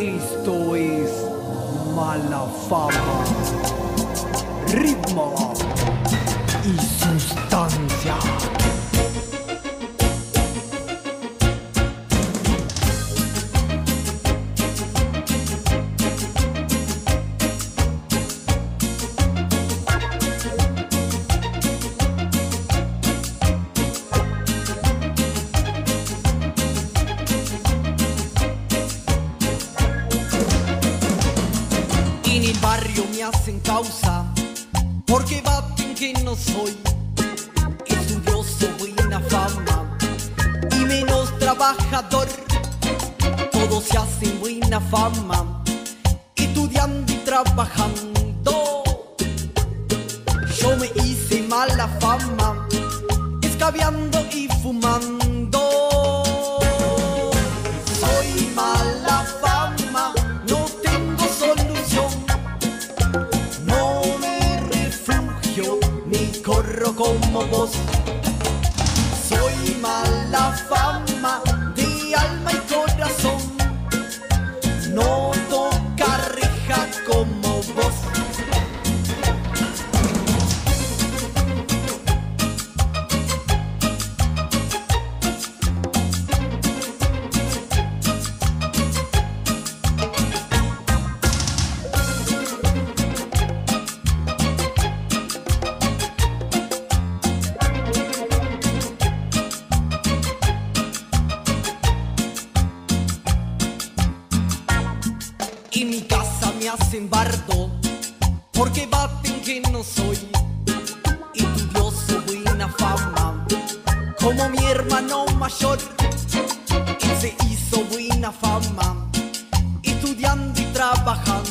Esto es Mala Fama, ritmo y sustancia. En el barrio me hacen causa porque baten que no soy estudioso, buena fama y menos trabajador. Todos se hacen buena fama estudiando y trabajando. Yo me hice mala fama escabeando y fumando. Soy mala fama, no tengo solución. No me refugio ni corro como vos. Soy mala fama de alma y corazón. No toca reja como vos. En mi casa me hacen bardo porque baten que no soy estudioso, buena fama como mi hermano mayor. Él se hizo buena fama estudiando y trabajando.